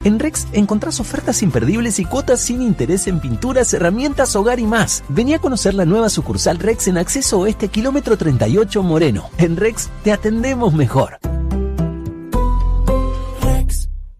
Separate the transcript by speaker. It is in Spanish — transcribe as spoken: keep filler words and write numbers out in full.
Speaker 1: En Rex encontrás ofertas imperdibles y cuotas sin interés en pinturas, herramientas, hogar y más. Vení a conocer la nueva sucursal Rex en Acceso Oeste, kilómetro treinta y ocho Moreno. En Rex te atendemos mejor.